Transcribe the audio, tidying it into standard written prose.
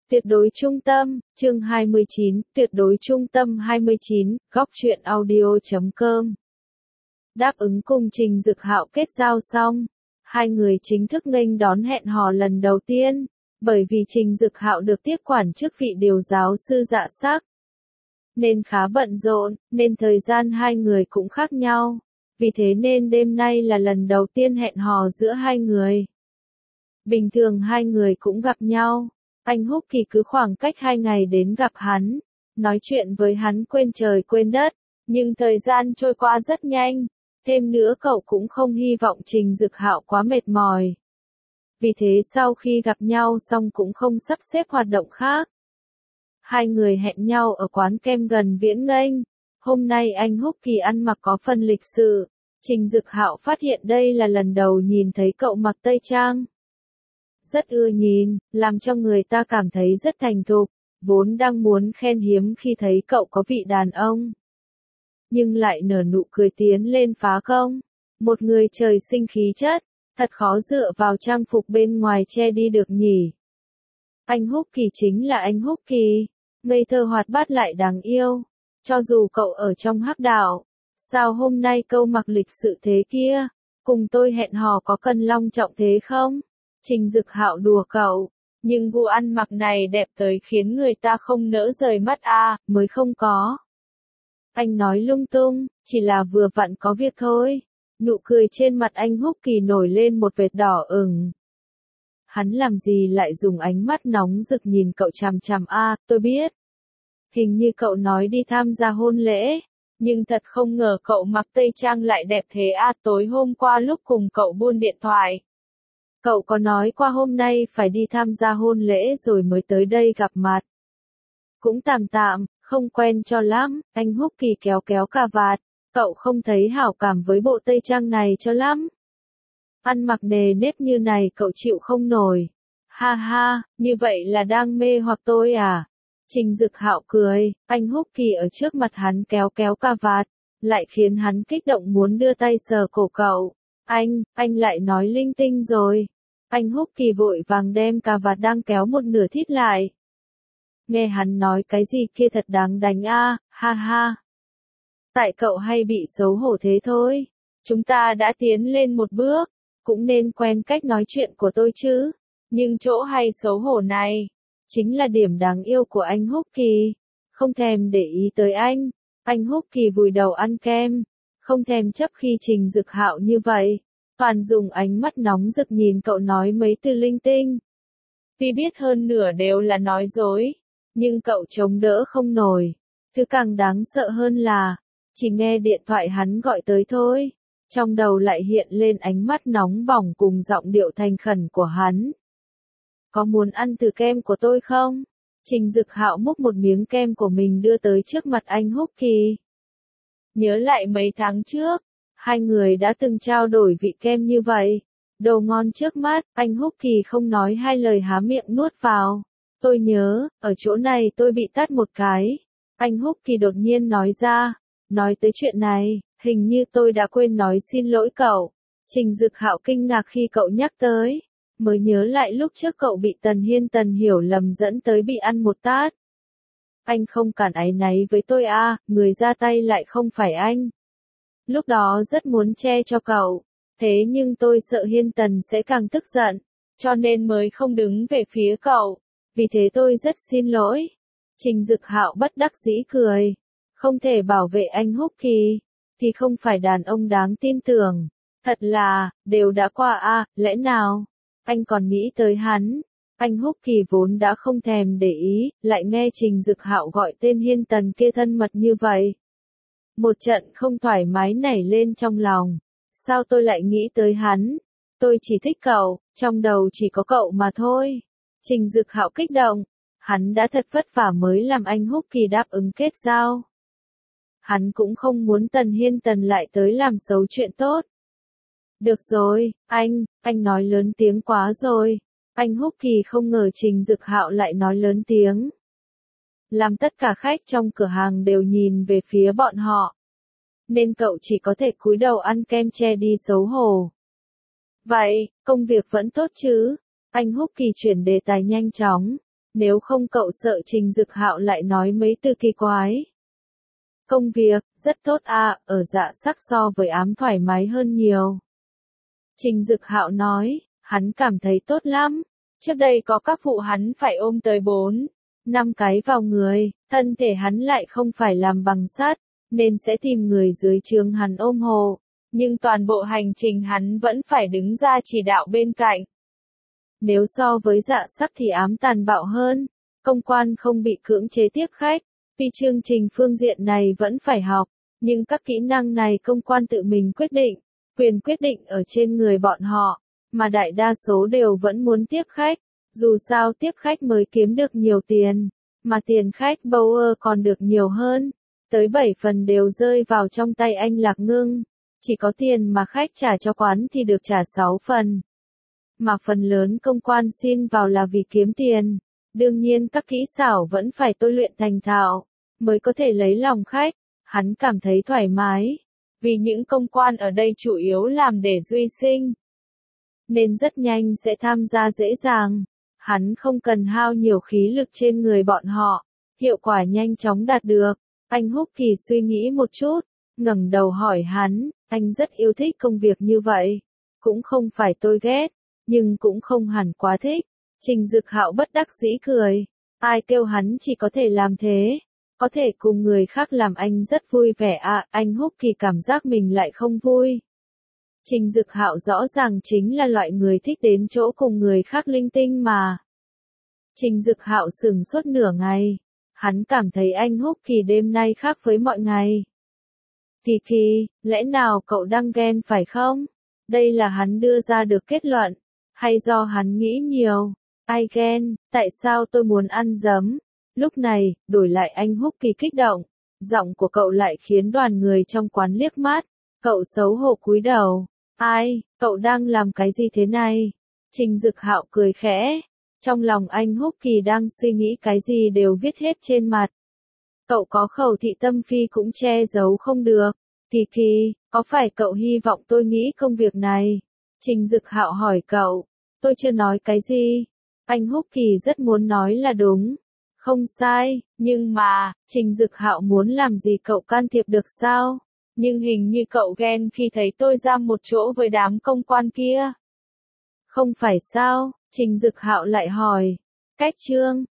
Tuyệt đối trung tâm, chương 29, tuyệt đối trung tâm 29, góc truyện audio.com. Đáp ứng cùng Trình Dực Hạo kết giao xong, hai người chính thức nghênh đón hẹn hò lần đầu tiên, bởi vì Trình Dực Hạo được tiếp quản chức vị điều giáo sư dạ sắc, nên khá bận rộn, nên thời gian hai người cũng khác nhau, vì thế nên đêm nay là lần đầu tiên hẹn hò giữa hai người. Bình thường hai người cũng gặp nhau. Anh Húc Kỳ cứ khoảng cách 2 ngày đến gặp hắn, nói chuyện với hắn quên trời quên đất, nhưng thời gian trôi qua rất nhanh, thêm nữa cậu cũng không hy vọng Trình Dực Hạo quá mệt mỏi. Vì thế sau khi gặp nhau xong cũng không sắp xếp hoạt động khác. Hai người hẹn nhau ở quán kem gần Viễn Nghênh. Hôm nay anh Húc Kỳ ăn mặc có phần lịch sự, Trình Dực Hạo phát hiện đây là lần đầu nhìn thấy cậu mặc tây trang. Rất ưa nhìn, làm cho người ta cảm thấy rất thành thục, vốn đang muốn khen hiếm khi thấy cậu có vị đàn ông. Nhưng lại nở nụ cười tiến lên phá công. Một người trời sinh khí chất, thật khó dựa vào trang phục bên ngoài che đi được nhỉ. Anh Húc Kỳ chính là anh Húc Kỳ, ngây thơ hoạt bát lại đáng yêu. Cho dù cậu ở trong hắc đạo, sao hôm nay câu mặc lịch sự thế kia, cùng tôi hẹn hò có cần long trọng thế không? Trình Dực Hạo đùa cậu, nhưng gu ăn mặc này đẹp tới khiến người ta không nỡ rời mắt mới không có. Anh nói lung tung, chỉ là vừa vặn có việc thôi. Nụ cười trên mặt anh Húc Kỳ nổi lên một vệt đỏ ửng. Hắn làm gì lại dùng ánh mắt nóng rực nhìn cậu chằm chằm tôi biết. Hình như cậu nói đi tham gia hôn lễ, nhưng thật không ngờ cậu mặc tây trang lại đẹp thế tối hôm qua lúc cùng cậu buôn điện thoại. Cậu có nói qua hôm nay phải đi tham gia hôn lễ rồi mới tới đây gặp mặt. Cũng tạm tạm, không quen cho lắm, anh Húc Kỳ kéo kéo cà vạt, cậu không thấy hảo cảm với bộ tây trang này cho lắm. Ăn mặc nề nếp như này cậu chịu không nổi. Ha ha, như vậy là đang mê hoặc tôi à? Trình Dực Hạo cười, anh Húc Kỳ ở trước mặt hắn kéo kéo cà vạt, lại khiến hắn kích động muốn đưa tay sờ cổ cậu. Anh lại nói linh tinh rồi. Anh Húc Kỳ vội vàng đem cà vạt đang kéo một nửa thít lại. Nghe hắn nói cái gì kia thật đáng đánh ha ha. Tại cậu hay bị xấu hổ thế thôi. Chúng ta đã tiến lên một bước, cũng nên quen cách nói chuyện của tôi chứ. Nhưng chỗ hay xấu hổ này, chính là điểm đáng yêu của anh Húc Kỳ. Không thèm để ý tới anh Húc Kỳ vùi đầu ăn kem, không thèm chấp khi Trình Dực Hạo như vậy. Toàn dùng ánh mắt nóng rực nhìn cậu nói mấy từ linh tinh. Tuy biết hơn nửa đều là nói dối, nhưng cậu chống đỡ không nổi. Thứ càng đáng sợ hơn là, chỉ nghe điện thoại hắn gọi tới thôi, trong đầu lại hiện lên ánh mắt nóng bỏng cùng giọng điệu thành khẩn của hắn. Có muốn ăn thử kem của tôi không? Trình Dực Hạo múc một miếng kem của mình đưa tới trước mặt anh Húc Kỳ. Nhớ lại mấy tháng trước, hai người đã từng trao đổi vị kem như vậy. Đồ ngon trước mắt, anh Húc Kỳ không nói hai lời há miệng nuốt vào. Tôi nhớ, ở chỗ này tôi bị tát một cái. Anh Húc Kỳ đột nhiên nói ra. Nói tới chuyện này, hình như tôi đã quên nói xin lỗi cậu. Trình Dực Hạo kinh ngạc khi cậu nhắc tới. Mới nhớ lại lúc trước cậu bị Tần hiểu lầm dẫn tới bị ăn một tát. Anh không cản áy náy với tôi người ra tay lại không phải anh. Lúc đó rất muốn che cho cậu, thế nhưng tôi sợ Hiên Tần sẽ càng tức giận, cho nên mới không đứng về phía cậu, vì thế tôi rất xin lỗi. Trình Dực Hạo bất đắc dĩ cười, không thể bảo vệ anh Húc Kỳ, thì không phải đàn ông đáng tin tưởng, thật là, đều đã qua lẽ nào, anh còn nghĩ tới hắn. Anh Húc Kỳ vốn đã không thèm để ý, lại nghe Trình Dực Hạo gọi tên Hiên Tần kia thân mật như vậy. Một trận không thoải mái nảy lên trong lòng. Sao tôi lại nghĩ tới hắn? Tôi chỉ thích cậu, trong đầu chỉ có cậu mà thôi. Trình Dực Hạo kích động. Hắn đã thật vất vả mới làm anh Húc Kỳ đáp ứng kết giao. Hắn cũng không muốn Hiên Tần lại tới làm xấu chuyện tốt. Được rồi, anh nói lớn tiếng quá rồi. Anh Húc Kỳ không ngờ Trình Dực Hạo lại nói lớn tiếng. Làm tất cả khách trong cửa hàng đều nhìn về phía bọn họ. Nên cậu chỉ có thể cúi đầu ăn kem che đi xấu hổ. Vậy, công việc vẫn tốt chứ? Anh Húc Kỳ chuyển đề tài nhanh chóng. nếu không cậu sợ Trình Dực Hạo lại nói mấy từ kỳ quái. Công việc, rất tốt à, ở Dạ Sắc so với ám thoải mái hơn nhiều. Trình Dực Hạo nói, hắn cảm thấy tốt lắm. Trước đây có các vụ hắn phải ôm tới 4-5 cái vào người, thân thể hắn lại không phải làm bằng sắt, nên sẽ tìm người dưới trướng hắn ôm hộ. Nhưng toàn bộ hành trình hắn vẫn phải đứng ra chỉ đạo bên cạnh. Nếu so với Dạ Sắc thì ám tàn bạo hơn, công quan không bị cưỡng chế tiếp khách, vì chương trình phương diện này vẫn phải học, nhưng các kỹ năng này công quan tự mình quyết định, quyền quyết định ở trên người bọn họ, mà đại đa số đều vẫn muốn tiếp khách, dù sao tiếp khách mới kiếm được nhiều tiền, mà tiền khách Bauer còn được nhiều hơn, tới 7 phần đều rơi vào trong tay anh Lạc Ngưng, chỉ có tiền mà khách trả cho quán thì được trả 6 phần. Mà phần lớn công quan xin vào là vì kiếm tiền, đương nhiên các kỹ xảo vẫn phải tôi luyện thành thạo, mới có thể lấy lòng khách, hắn cảm thấy thoải mái, vì những công quan ở đây chủ yếu làm để duy sinh, nên rất nhanh sẽ tham gia dễ dàng, hắn không cần hao nhiều khí lực trên người bọn họ, hiệu quả nhanh chóng đạt được. Anh Húc Kỳ suy nghĩ một chút, ngẩng đầu hỏi hắn, anh rất yêu thích công việc như vậy, cũng không phải tôi ghét, nhưng cũng không hẳn quá thích. Trình Dực Hạo bất đắc dĩ cười, ai kêu hắn chỉ có thể làm thế, có thể cùng người khác làm anh rất vui vẻ à, anh Húc Kỳ cảm giác mình lại không vui. Trình Dực Hạo rõ ràng chính là loại người thích đến chỗ cùng người khác linh tinh mà. Trình Dực Hạo sửng sốt nửa ngày, hắn cảm thấy anh Húc Kỳ đêm nay khác với mọi ngày. Kỳ Kỳ, lẽ nào cậu đang ghen phải không? Đây là hắn đưa ra được kết luận, hay do hắn nghĩ nhiều? Ai ghen, tại sao tôi muốn ăn giấm? Lúc này, đổi lại anh Húc Kỳ kích động, giọng của cậu lại khiến đoàn người trong quán liếc mắt, cậu xấu hổ cúi đầu. Ai, cậu đang làm cái gì thế này? Trình Dực Hạo cười khẽ, trong lòng anh Húc Kỳ đang suy nghĩ cái gì đều viết hết trên mặt. Cậu có khẩu thị tâm phi cũng che giấu không được. Kỳ Kỳ, có phải cậu hy vọng tôi nghĩ công việc này? Trình Dực Hạo hỏi cậu, tôi chưa nói cái gì. Anh Húc Kỳ rất muốn nói là đúng. Không sai, nhưng mà, Trình Dực Hạo muốn làm gì cậu can thiệp được sao? Nhưng hình như cậu ghen khi thấy tôi ra một chỗ với đám công quan kia. Không phải sao? Trình Dực Hạo lại hỏi. Cách chương